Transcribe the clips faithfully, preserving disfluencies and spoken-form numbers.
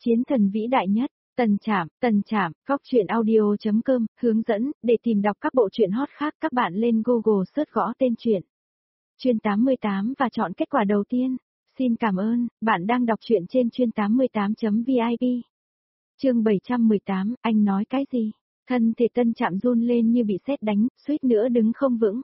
Chiến thần vĩ đại nhất, Tần Trạm, Tần Trạm, góc truyện audio chấm com, hướng dẫn, để tìm đọc các bộ truyện hot khác các bạn lên Google search gõ tên truyện. Chuyên tám mươi tám và chọn kết quả đầu tiên. Xin cảm ơn, bạn đang đọc truyện trên chuyên tám mươi tám chấm vip. Chương bảy trăm mười tám, anh nói cái gì? Thân thể Tân Trạm run lên như bị sét đánh, suýt nữa đứng không vững.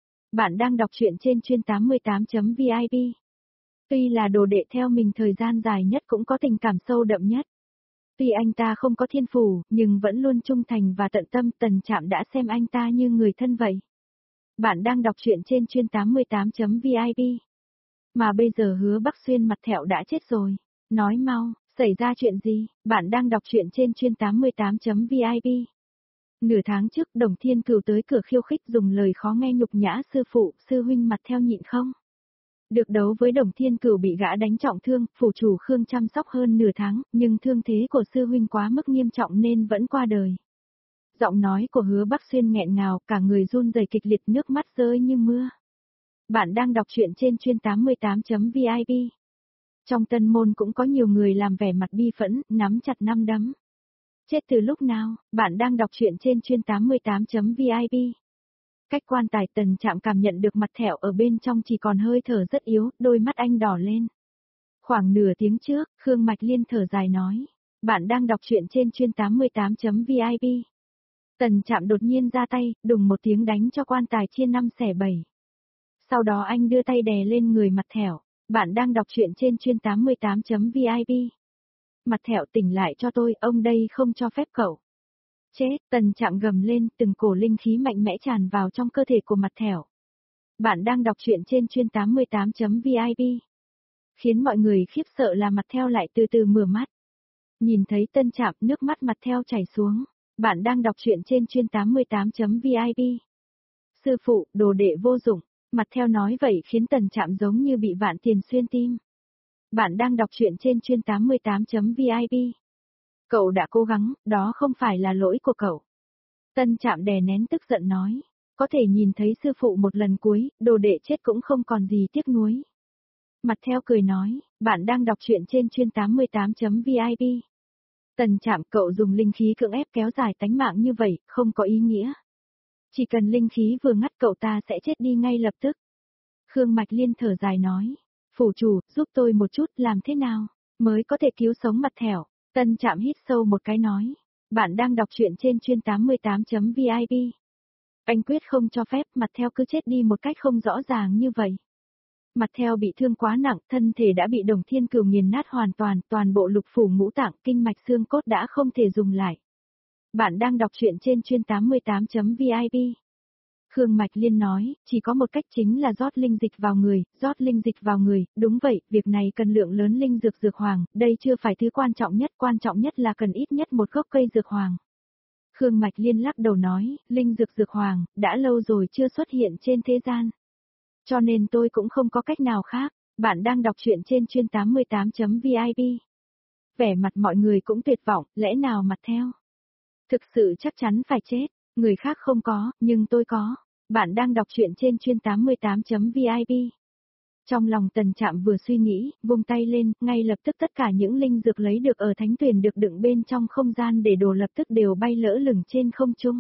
Bạn đang đọc truyện trên chuyên tám mươi tám chấm vip. Tuy là đồ đệ theo mình thời gian dài nhất cũng có tình cảm sâu đậm nhất. Tuy anh ta không có thiên phủ, nhưng vẫn luôn trung thành và tận tâm, Tần Trạm đã xem anh ta như người thân vậy. Bạn đang đọc truyện trên chuyên tám mươi tám chấm vip. Mà bây giờ Hứa Bắc Xuyên mặt thẹo đã chết rồi. Nói mau, xảy ra chuyện gì? Bạn đang đọc truyện trên chuyên tám mươi tám chấm vip. Nửa tháng trước Đồng Thiên Cửu tới cửa khiêu khích dùng lời khó nghe nhục nhã sư phụ, sư huynh mặt theo nhịn không? Được đấu với Đồng Thiên Cửu bị gã đánh trọng thương, phủ chủ Khương chăm sóc hơn nửa tháng, nhưng thương thế của sư huynh quá mức nghiêm trọng nên vẫn qua đời. Giọng nói của Hứa Bắc Xuyên nghẹn ngào, cả người run rẩy kịch liệt, nước mắt rơi như mưa. Bạn đang đọc truyện trên chuyên tám mươi tám chấm vip. Trong Tân Môn cũng có nhiều người làm vẻ mặt bi phẫn, nắm chặt nắm đấm. Chết từ lúc nào? Bạn đang đọc truyện trên chuyên tám mươi tám chấm vip. Cách quan tài, Tần Trạm cảm nhận được mặt thẹo ở bên trong chỉ còn hơi thở rất yếu, đôi mắt anh đỏ lên. Khoảng nửa tiếng trước, Khương Mạch Liên thở dài nói. Bạn đang đọc truyện trên chuyên tám mươi tám chấm vip. Tần Trạm đột nhiên ra tay, đùng một tiếng đánh cho quan tài chia năm xẻ bảy. Sau đó anh đưa tay đè lên người mặt thẹo. Bạn đang đọc truyện trên chuyên tám mươi tám chấm vip. Mặt thẹo, tỉnh lại cho tôi, ông đây không cho phép cậu. Chết, Tần Trạm gầm lên, từng cổ linh khí mạnh mẽ tràn vào trong cơ thể của mặt thẹo. Bạn đang đọc truyện trên chuyên tám mươi tám chấm vip. Khiến mọi người khiếp sợ là mặt thẹo lại từ từ mở mắt. Nhìn thấy Tân Trạm, nước mắt mặt thẹo chảy xuống. Bạn đang đọc truyện trên chuyên tám mươi tám chấm vip. Sư phụ, đồ đệ vô dụng. Mặt thẹo nói vậy khiến Tần Trạm giống như bị vạn tiền xuyên tim. Bạn đang đọc truyện trên chuyên tám mươi tám chấm vip. Cậu đã cố gắng, đó không phải là lỗi của cậu. Tân Trạm đè nén tức giận nói. Có thể nhìn thấy sư phụ một lần cuối, đồ đệ chết cũng không còn gì tiếc nuối. Mặt thẹo cười nói, bạn đang đọc truyện trên chuyên tám mươi tám chấm vip. Tần Trạm, cậu dùng linh khí cưỡng ép kéo dài tánh mạng như vậy, không có ý nghĩa. Chỉ cần linh khí vừa ngắt cậu ta sẽ chết đi ngay lập tức. Khương Mạch Liên thở dài nói. Phủ chủ, giúp tôi một chút, làm thế nào mới có thể cứu sống mặt thẹo? Tân Trạm hít sâu một cái nói. Bạn đang đọc truyện trên chuyên tám mươi tám chấm vip. Anh quyết không cho phép mặt thẹo cứ chết đi một cách không rõ ràng như vậy. Mặt thẹo bị thương quá nặng, thân thể đã bị Đồng Thiên Cửu nghiền nát hoàn toàn, toàn bộ lục phủ ngũ tạng, kinh mạch xương cốt đã không thể dùng lại. Bạn đang đọc truyện trên chuyên tám mươi tám chấm vip. Khương Mạch Liên nói, chỉ có một cách chính là rót linh dịch vào người, rót linh dịch vào người, đúng vậy, việc này cần lượng lớn linh dược dược hoàng, đây chưa phải thứ quan trọng nhất, quan trọng nhất là cần ít nhất một gốc cây dược hoàng. Khương Mạch Liên lắc đầu nói, linh dược dược hoàng, đã lâu rồi chưa xuất hiện trên thế gian. Cho nên tôi cũng không có cách nào khác, bạn đang đọc truyện trên chuyên tám mươi tám chấm vip. Vẻ mặt mọi người cũng tuyệt vọng, lẽ nào mặt theo? Thực sự chắc chắn phải chết, người khác không có, nhưng tôi có. Bạn đang đọc truyện trên chuyên tám mươi tám chấm vip. Trong lòng Tần Trạm vừa suy nghĩ, vung tay lên, ngay lập tức tất cả những linh dược lấy được ở thánh tuyển được đựng bên trong không gian để đồ lập tức đều bay lỡ lửng trên không trung.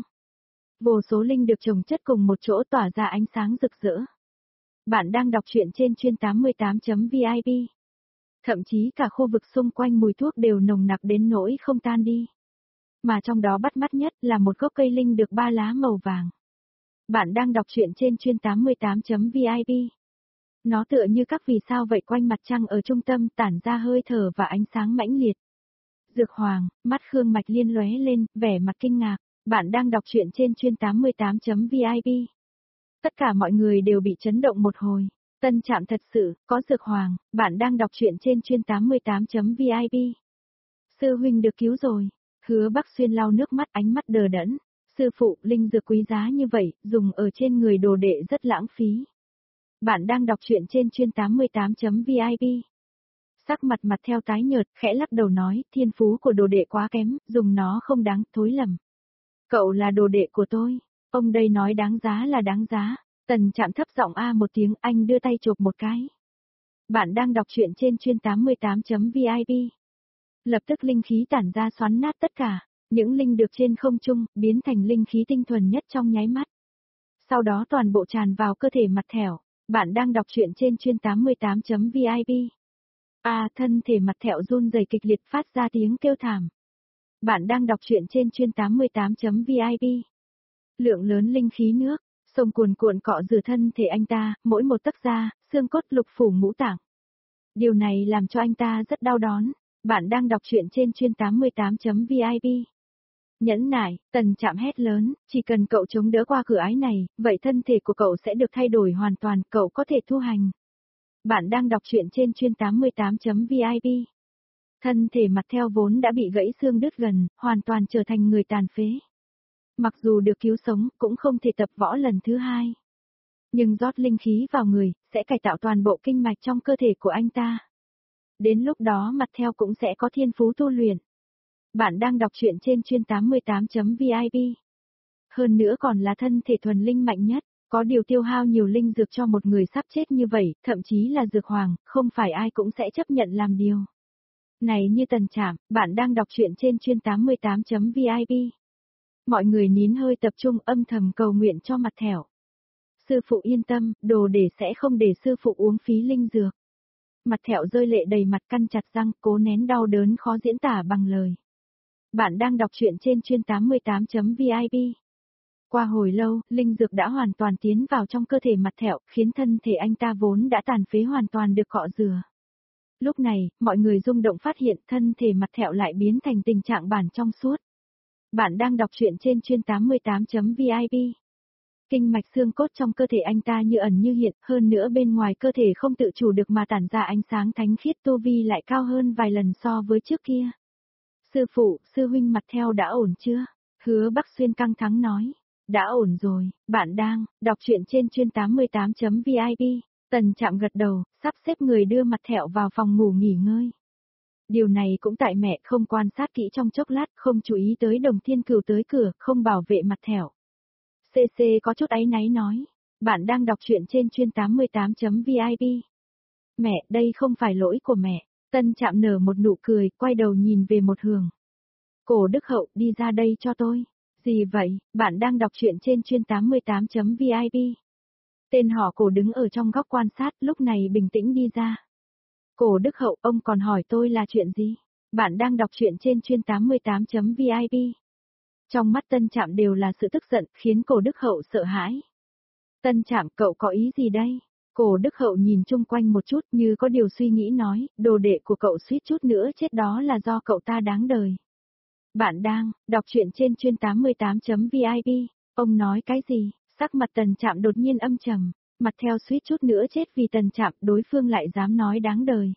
Vô số linh được chồng chất cùng một chỗ tỏa ra ánh sáng rực rỡ. Bạn đang đọc truyện trên chuyên tám mươi tám chấm vip. Thậm chí cả khu vực xung quanh mùi thuốc đều nồng nặc đến nỗi không tan đi. Mà trong đó bắt mắt nhất là một gốc cây linh được ba lá màu vàng. Bạn đang đọc truyện trên chuyên tám mươi tám chấm vip. Nó tựa như các vì sao vậy, quanh mặt trăng ở trung tâm tản ra hơi thở và ánh sáng mãnh liệt. Dược hoàng, mắt Khương Mạch Liên lóe lên, vẻ mặt kinh ngạc. Bạn đang đọc truyện trên chuyên tám mươi tám chấm vip. Tất cả mọi người đều bị chấn động một hồi. Tân Trạm thật sự, có dược hoàng, bạn đang đọc truyện trên chuyên tám mươi tám chấm vip. Sư huynh được cứu rồi. Hứa Bắc Xuyên lau nước mắt, ánh mắt đờ đẫn. Sư phụ, linh dược quý giá như vậy, dùng ở trên người đồ đệ rất lãng phí. Bạn đang đọc truyện trên chuyên tám mươi tám chấm vip. Sắc mặt mặt theo tái nhợt, khẽ lắc đầu nói, thiên phú của đồ đệ quá kém, dùng nó không đáng, thối lầm. Cậu là đồ đệ của tôi. Ông đây nói đáng giá là đáng giá. Tần Trạm thấp giọng a một tiếng, anh đưa tay chộp một cái. Bạn đang đọc truyện trên chuyên tám mươi tám chấm vip. Lập tức linh khí tản ra xoắn nát tất cả, những linh được trên không trung, biến thành linh khí tinh thuần nhất trong nháy mắt. Sau đó toàn bộ tràn vào cơ thể mặt thẻo. Bạn đang đọc truyện trên chuyên tám mươi tám chấm vi i pi. À, thân thể mặt thẹo run rẩy kịch liệt phát ra tiếng kêu thảm. Bạn đang đọc truyện trên chuyên tám mươi tám chấm vi i pi. Lượng lớn linh khí nước, sông cuồn cuộn cọ rửa thân thể anh ta, mỗi một tấc da, xương cốt lục phủ ngũ tạng. Điều này làm cho anh ta rất đau đớn. Bạn đang đọc truyện trên chuyên tám mươi tám chấm vi i pi. Nhẫn nại, Tần Trạm hét lớn, chỉ cần cậu chống đỡ qua cửa ải này, vậy thân thể của cậu sẽ được thay đổi hoàn toàn, cậu có thể tu hành. Bạn đang đọc truyện trên chuyên tám mươi tám chấm vi i pi. Thân thể mặt theo vốn đã bị gãy xương đứt gần, hoàn toàn trở thành người tàn phế. Mặc dù được cứu sống, cũng không thể tập võ lần thứ hai. Nhưng rót linh khí vào người, sẽ cải tạo toàn bộ kinh mạch trong cơ thể của anh ta. Đến lúc đó mặt theo cũng sẽ có thiên phú tu luyện. Bạn đang đọc truyện trên chuyên tám mươi tám chấm vi i pi. Hơn nữa còn là thân thể thuần linh mạnh nhất, có điều tiêu hao nhiều linh dược cho một người sắp chết như vậy, thậm chí là dược hoàng, không phải ai cũng sẽ chấp nhận làm điều này như Tần Trạm. Bạn đang đọc truyện trên chuyên tám mươi tám chấm vi i pi. Mọi người nín hơi tập trung âm thầm cầu nguyện cho mặt thẻo. Sư phụ yên tâm, đồ để sẽ không để sư phụ uống phí linh dược. Mặt thẹo rơi lệ đầy mặt, căn chặt răng, cố nén đau đớn khó diễn tả bằng lời. Bạn đang đọc truyện trên chuyên tám mươi tám chấm vi i pi. Qua hồi lâu, linh dược đã hoàn toàn tiến vào trong cơ thể mặt thẹo, khiến thân thể anh ta vốn đã tàn phế hoàn toàn được cọ rửa. Lúc này, mọi người rung động phát hiện thân thể mặt thẹo lại biến thành tình trạng bản trong suốt. Bạn đang đọc truyện trên chuyên tám mươi tám chấm vi i pi. Kinh mạch xương cốt trong cơ thể anh ta như ẩn như hiện, hơn nữa bên ngoài cơ thể không tự chủ được mà tản ra ánh sáng thánh khiết, tu vi lại cao hơn vài lần so với trước kia. Sư phụ, sư huynh mặt theo đã ổn chưa? Hứa Bắc Xuyên căng thẳng nói. Đã ổn rồi, bạn đang đọc truyện trên chuyên tám mươi tám chấm vi i pi. Tần Trạm gật đầu, sắp xếp người đưa mặt thẹo vào phòng ngủ nghỉ ngơi. Điều này cũng tại mẹ không quan sát kỹ trong chốc lát, không chú ý tới Đồng Thiên Cửu tới cửa, không bảo vệ mặt thẹo. xê xê có chút áy náy nói. Bạn đang đọc truyện trên chuyên tám mươi tám chấm vi i pi. Mẹ, đây không phải lỗi của mẹ. Tân Trạm nở một nụ cười, quay đầu nhìn về một hướng. Cổ Đức Hậu, đi ra đây cho tôi. Gì vậy, bạn đang đọc truyện trên chuyên tám mươi tám chấm vi i pi. Tên họ Cổ đứng ở trong góc quan sát, lúc này bình tĩnh đi ra. Cổ Đức Hậu, ông còn hỏi tôi là chuyện gì? Bạn đang đọc truyện trên chuyên tám mươi tám chấm vi i pi. Trong mắt Tân Trạm đều là sự tức giận, khiến Cổ Đức Hậu sợ hãi. Tân Trạm, cậu có ý gì đây? Cổ Đức Hậu nhìn chung quanh một chút như có điều suy nghĩ nói, đồ đệ của cậu suýt chút nữa chết đó là do cậu ta đáng đời. Bạn đang đọc truyện trên chuyên tám mươi tám chấm vi i pi. Ông nói cái gì? Sắc mặt Tần Trạm đột nhiên âm trầm, mặt theo suýt chút nữa chết vì Tần Trạm, đối phương lại dám nói đáng đời.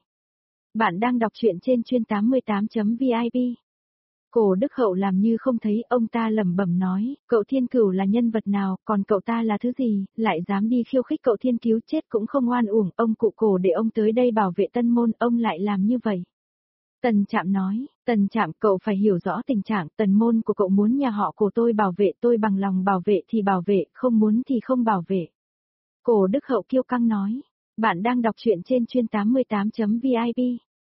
Bạn đang đọc truyện trên chuyên tám mươi tám chấm vi i pi. Cổ Đức Hậu làm như không thấy, ông ta lẩm bẩm nói, cậu Thiên Cửu là nhân vật nào, còn cậu ta là thứ gì, lại dám đi khiêu khích cậu Thiên Cứu, chết cũng không oan uổng, ông cụ Cổ để ông tới đây bảo vệ Tân Môn, ông lại làm như vậy. Tần Trạm nói, Tần Trạm, cậu phải hiểu rõ tình trạng, Tần Môn của cậu muốn nhà họ của tôi bảo vệ, tôi bằng lòng bảo vệ thì bảo vệ, không muốn thì không bảo vệ. Cổ Đức Hậu kiêu căng nói, bạn đang đọc truyện trên chuyên tám mươi tám chấm vi i pi.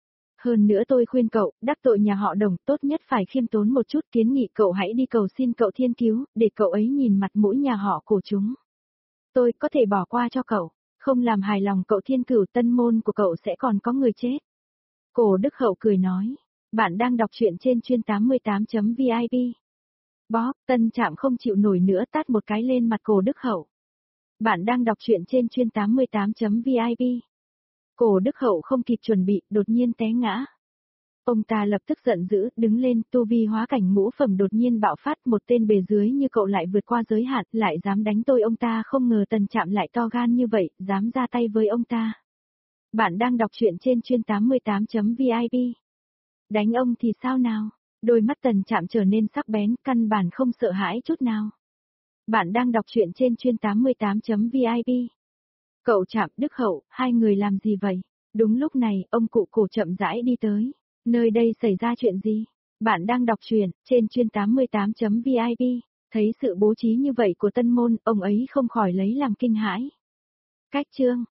Hơn nữa tôi khuyên cậu, đắc tội nhà họ Đồng, tốt nhất phải khiêm tốn một chút, kiến nghị cậu hãy đi cầu xin cậu Thiên Cứu, để cậu ấy nhìn mặt mũi nhà họ của chúng. Tôi có thể bỏ qua cho cậu, không làm hài lòng cậu Thiên Cửu, Tân Môn của cậu sẽ còn có người chết. Cổ Đức Hậu cười nói, bạn đang đọc truyện trên chuyên tám mươi tám chấm vi i pi. Bóp, Tân Trạm không chịu nổi nữa tát một cái lên mặt Cổ Đức Hậu. Bạn đang đọc truyện trên chuyên tám mươi tám chấm vi i pi. Cổ Đức Hậu không kịp chuẩn bị, đột nhiên té ngã. Ông ta lập tức giận dữ, đứng lên, tu vi hóa cảnh ngũ phẩm đột nhiên bạo phát, một tên bề dưới như cậu lại vượt qua giới hạn, lại dám đánh tôi. Ông ta không ngờ Tần Trạm lại to gan như vậy, dám ra tay với ông ta. Bạn đang đọc truyện trên chuyên tám mươi tám chấm vi i pi. Đánh ông thì sao nào? Đôi mắt Tần Trạm trở nên sắc bén, căn bản không sợ hãi chút nào. Bạn đang đọc truyện trên chuyên tám mươi tám chấm vi i pi. Cậu Trạm, Đức Hậu, hai người làm gì vậy? Đúng lúc này, ông cụ Cổ chậm rãi đi tới. Nơi đây xảy ra chuyện gì? Bạn đang đọc truyện trên chuyên tám mươi tám chấm vi i pi. Thấy sự bố trí như vậy của Tân Môn, ông ấy không khỏi lấy làm kinh hãi. Cách chương